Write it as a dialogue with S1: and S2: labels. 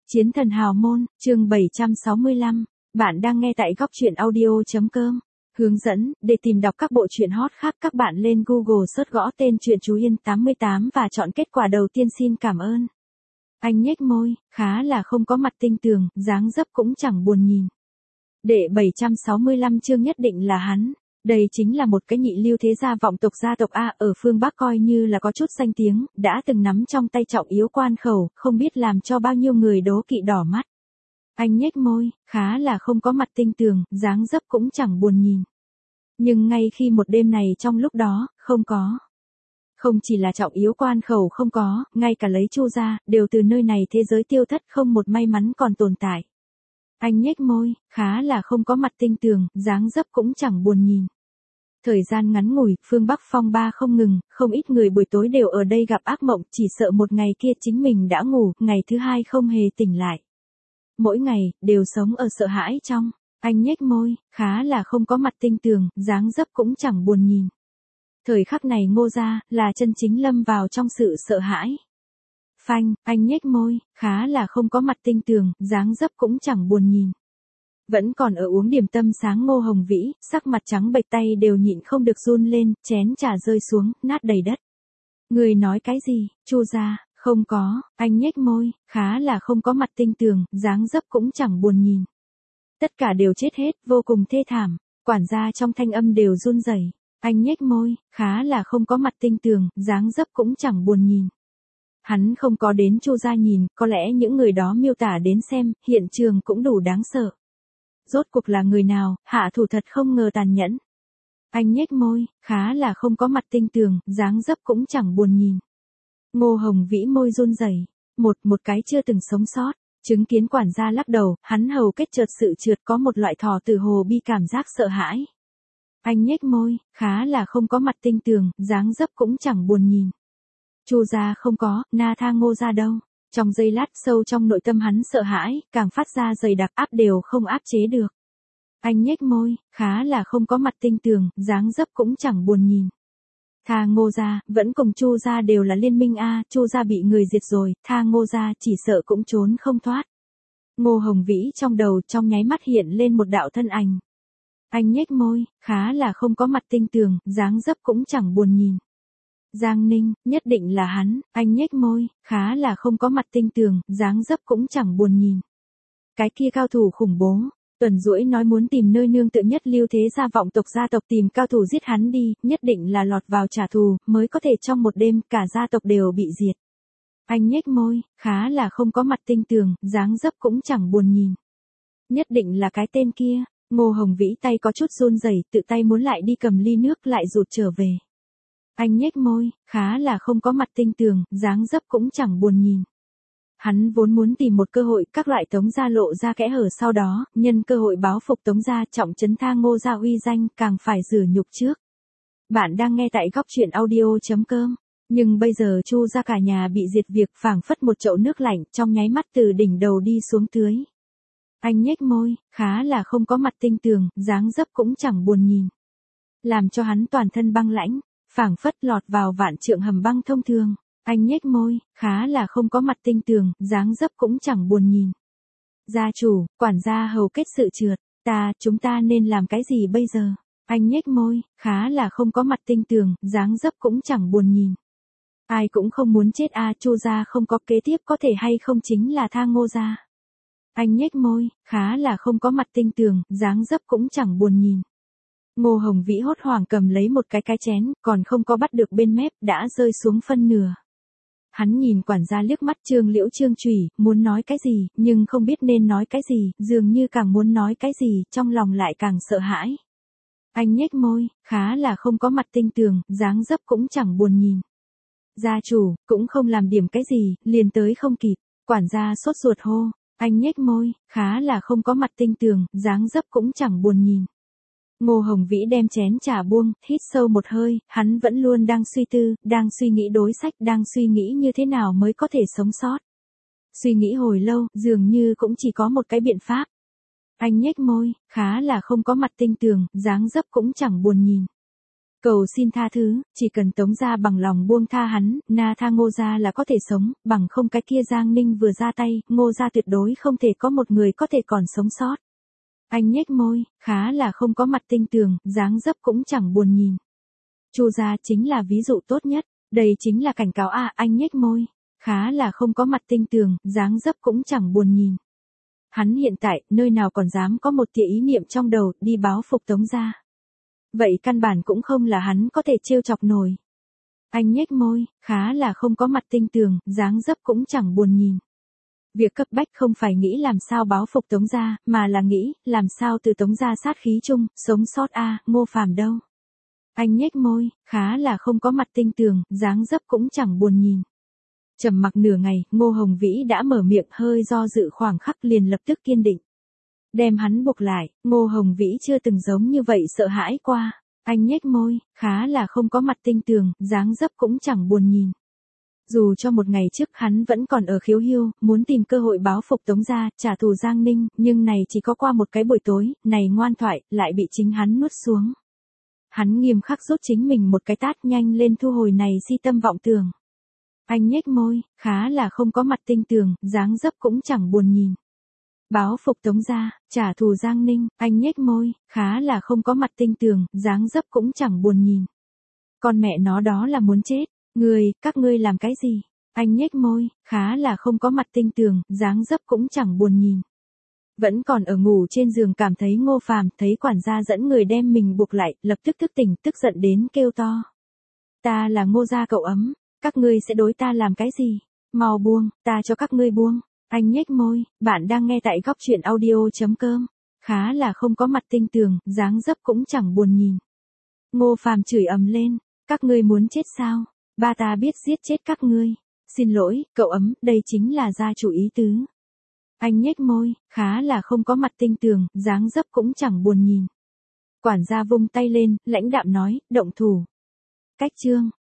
S1: Chiến thần hào môn, chương 765. Bạn đang nghe tại góc truyện audio.com. Hướng dẫn, để tìm đọc các bộ truyện hot khác các bạn lên Google search gõ tên truyện Chú Yên 88 và chọn kết quả đầu tiên. Xin cảm ơn. Anh nhếch môi, khá là không có mặt tinh tường, dáng dấp cũng chẳng buồn nhìn. Đệ 765 chương nhất định là hắn. Đây chính là một cái nhị lưu thế gia vọng tộc gia tộc A ở phương Bắc coi như là có chút danh tiếng, đã từng nắm trong tay trọng yếu quan khẩu, không biết làm cho bao nhiêu người đố kỵ đỏ mắt. Anh nhếch môi, khá là không có mặt tinh tường, dáng dấp cũng chẳng buồn nhìn. Nhưng ngay khi một đêm này trong lúc đó, không có. Không chỉ là trọng yếu quan khẩu không có, ngay cả lấy Chu ra, đều từ nơi này thế giới tiêu thất không một may mắn còn tồn tại. Anh nhếch môi, khá là không có mặt tinh tường, dáng dấp cũng chẳng buồn nhìn. Thời gian ngắn ngủi, phương Bắc phong ba không ngừng, không ít người buổi tối đều ở đây gặp ác mộng, chỉ sợ một ngày kia chính mình đã ngủ, ngày thứ hai không hề tỉnh lại. Mỗi ngày, đều sống ở sợ hãi trong. Anh nhếch môi, khá là không có mặt tinh tường, dáng dấp cũng chẳng buồn nhìn. Thời khắc này Ngô gia, là chân chính lâm vào trong sự sợ hãi. Phanh, anh nhếch môi, khá là không có mặt tinh tường, dáng dấp cũng chẳng buồn nhìn. Vẫn còn ở uống điểm tâm sáng Ngô Hồng Vĩ, sắc mặt trắng bệch tay đều nhịn không được run lên, chén trà rơi xuống, nát đầy đất. Người nói cái gì, Chu gia, không có, anh nhếch môi, khá là không có mặt tinh tường, dáng dấp cũng chẳng buồn nhìn. Tất cả đều chết hết, vô cùng thê thảm, quản gia trong thanh âm đều run rẩy. Anh nhếch môi, khá là không có mặt tinh tường, dáng dấp cũng chẳng buồn nhìn. Hắn không có đến Chu gia nhìn, có lẽ những người đó miêu tả đến xem, hiện trường cũng đủ đáng sợ. Rốt cuộc là người nào, hạ thủ thật không ngờ tàn nhẫn. Anh nhếch môi, khá là không có mặt tinh tường, dáng dấp cũng chẳng buồn nhìn. Ngô Hồng Vĩ môi run rẩy, một cái chưa từng sống sót, chứng kiến quản gia lắc đầu, hắn hầu kết chợt sự trượt có một loại thỏ tử hồ bi cảm giác sợ hãi. Anh nhếch môi, khá là không có mặt tinh tường, dáng dấp cũng chẳng buồn nhìn. Chu gia không có, na tha Ngô gia đâu. Trong giây lát sâu trong nội tâm hắn sợ hãi, càng phát ra dày đặc áp đều không áp chế được. Anh nhếch môi, khá là không có mặt tinh tường, dáng dấp cũng chẳng buồn nhìn. Tha Ngô gia, vẫn cùng Chu gia đều là liên minh A, Chu gia bị người diệt rồi, tha Ngô gia chỉ sợ cũng trốn không thoát. Ngô Hồng Vĩ trong đầu trong nháy mắt hiện lên một đạo thân ảnh. Anh nhếch môi, khá là không có mặt tinh tường, dáng dấp cũng chẳng buồn nhìn. Giang Ninh, nhất định là hắn, anh nhếch môi, khá là không có mặt tinh tường, dáng dấp cũng chẳng buồn nhìn. Cái kia cao thủ khủng bố, Tuần Duỗi nói muốn tìm nơi nương tựa nhất lưu thế gia vọng tộc gia tộc tìm cao thủ giết hắn đi, nhất định là lọt vào trả thù, mới có thể trong một đêm cả gia tộc đều bị diệt. Anh nhếch môi, khá là không có mặt tinh tường, dáng dấp cũng chẳng buồn nhìn. Nhất định là cái tên kia, Ngô Hồng Vĩ tay có chút run rẩy, tự tay muốn lại đi cầm ly nước lại rụt trở về. Anh nhếch môi, khá là không có mặt tinh tường, dáng dấp cũng chẳng buồn nhìn. Hắn vốn muốn tìm một cơ hội các loại Tống gia lộ ra kẽ hở sau đó, nhân cơ hội báo phục Tống gia trọng trấn tha Ngô gia uy danh càng phải rửa nhục trước. Bạn đang nghe tại góc truyện audio.com. Nhưng bây giờ Chu gia cả nhà bị diệt việc phảng phất một chậu nước lạnh trong nháy mắt từ đỉnh đầu đi xuống tưới. Anh nhếch môi, khá là không có mặt tinh tường, dáng dấp cũng chẳng buồn nhìn. Làm cho hắn toàn thân băng lãnh, phảng phất lọt vào vạn trượng hầm băng thông thường. Anh nhếch môi, khá là không có mặt tinh tường, dáng dấp cũng chẳng buồn nhìn. Gia chủ, quản gia hầu kết sự trượt, chúng ta nên làm cái gì bây giờ? Anh nhếch môi, khá là không có mặt tinh tường, dáng dấp cũng chẳng buồn nhìn. Ai cũng không muốn chết Chu gia không có kế tiếp có thể hay không chính là tha Ngô gia. Anh nhếch môi, khá là không có mặt tinh tường, dáng dấp cũng chẳng buồn nhìn. Ngô Hồng Vĩ hốt hoảng cầm lấy một cái chén, còn không có bắt được bên mép, đã rơi xuống phân nửa. Hắn nhìn quản gia liếc mắt Trương Liễu Trương Chủy, muốn nói cái gì, nhưng không biết nên nói cái gì, dường như càng muốn nói cái gì, trong lòng lại càng sợ hãi. Anh nhếch môi, khá là không có mặt tinh tường, dáng dấp cũng chẳng buồn nhìn. Gia chủ, cũng không làm điểm cái gì, liền tới không kịp, quản gia sốt ruột hô. Anh nhếch môi, khá là không có mặt tinh tường, dáng dấp cũng chẳng buồn nhìn. Ngô Hồng Vĩ đem chén trà buông, hít sâu một hơi, hắn vẫn luôn đang suy tư, đang suy nghĩ đối sách, đang suy nghĩ như thế nào mới có thể sống sót. Suy nghĩ hồi lâu, dường như cũng chỉ có một cái biện pháp. Anh nhếch môi, khá là không có mặt tinh tường, dáng dấp cũng chẳng buồn nhìn. Cầu xin tha thứ, chỉ cần Tống gia bằng lòng buông tha hắn, na tha Ngô gia là có thể sống, bằng không cái kia Giang Ninh vừa ra tay, Ngô gia tuyệt đối không thể có một người có thể còn sống sót. Anh nhếch môi, khá là không có mặt tinh tường, dáng dấp cũng chẳng buồn nhìn. Chu gia chính là ví dụ tốt nhất, đây chính là cảnh cáo anh nhếch môi, khá là không có mặt tinh tường, dáng dấp cũng chẳng buồn nhìn. Hắn hiện tại, nơi nào còn dám có một tia ý niệm trong đầu, đi báo phục Tống gia. Vậy căn bản cũng không là hắn có thể trêu chọc nổi. Anh nhếch môi, khá là không có mặt tinh tường, dáng dấp cũng chẳng buồn nhìn. Việc cấp bách không phải nghĩ làm sao báo phục Tống gia, mà là nghĩ, làm sao từ Tống gia sát khí chung, sống sót Ngô Phàm đâu. Anh nhếch môi, khá là không có mặt tinh tường, dáng dấp cũng chẳng buồn nhìn. Trầm mặc nửa ngày, Ngô Hồng Vĩ đã mở miệng, hơi do dự khoảng khắc liền lập tức kiên định. Đem hắn buộc lại, Ngô Hồng Vĩ chưa từng giống như vậy sợ hãi qua. Anh nhếch môi, khá là không có mặt tinh tường, dáng dấp cũng chẳng buồn nhìn. Dù cho một ngày trước hắn vẫn còn ở khiếu hiêu, muốn tìm cơ hội báo phục Tống gia, trả thù Giang Ninh, nhưng này chỉ có qua một cái buổi tối, này ngoan thoại, lại bị chính hắn nuốt xuống. Hắn nghiêm khắc rút chính mình một cái tát, nhanh lên thu hồi này si tâm vọng tưởng. Anh nhếch môi, khá là không có mặt tinh tường, dáng dấp cũng chẳng buồn nhìn. Báo phục Tống gia, trả thù Giang Ninh, anh nhếch môi, khá là không có mặt tinh tường, dáng dấp cũng chẳng buồn nhìn. Con mẹ nó đó là muốn chết, các ngươi làm cái gì? Anh nhếch môi, khá là không có mặt tinh tường, dáng dấp cũng chẳng buồn nhìn. Vẫn còn ở ngủ trên giường cảm thấy Ngô Phàm, thấy quản gia dẫn người đem mình buộc lại, lập tức thức tỉnh, tức giận đến kêu to. Ta là Ngô gia cậu ấm, các ngươi sẽ đối ta làm cái gì? Mau buông, ta cho các ngươi buông. Anh nhếch môi, bạn đang nghe tại góc truyện audio.com. Khá là không có mặt tinh tường, dáng dấp cũng chẳng buồn nhìn. Ngô Phàm chửi ầm lên, các ngươi muốn chết sao? Ba ta biết giết chết các ngươi. Xin lỗi, cậu ấm, đây chính là gia chủ ý tứ. Anh nhếch môi, khá là không có mặt tinh tường, dáng dấp cũng chẳng buồn nhìn. Quản gia vung tay lên, lãnh đạm nói, động thủ. Cách chương.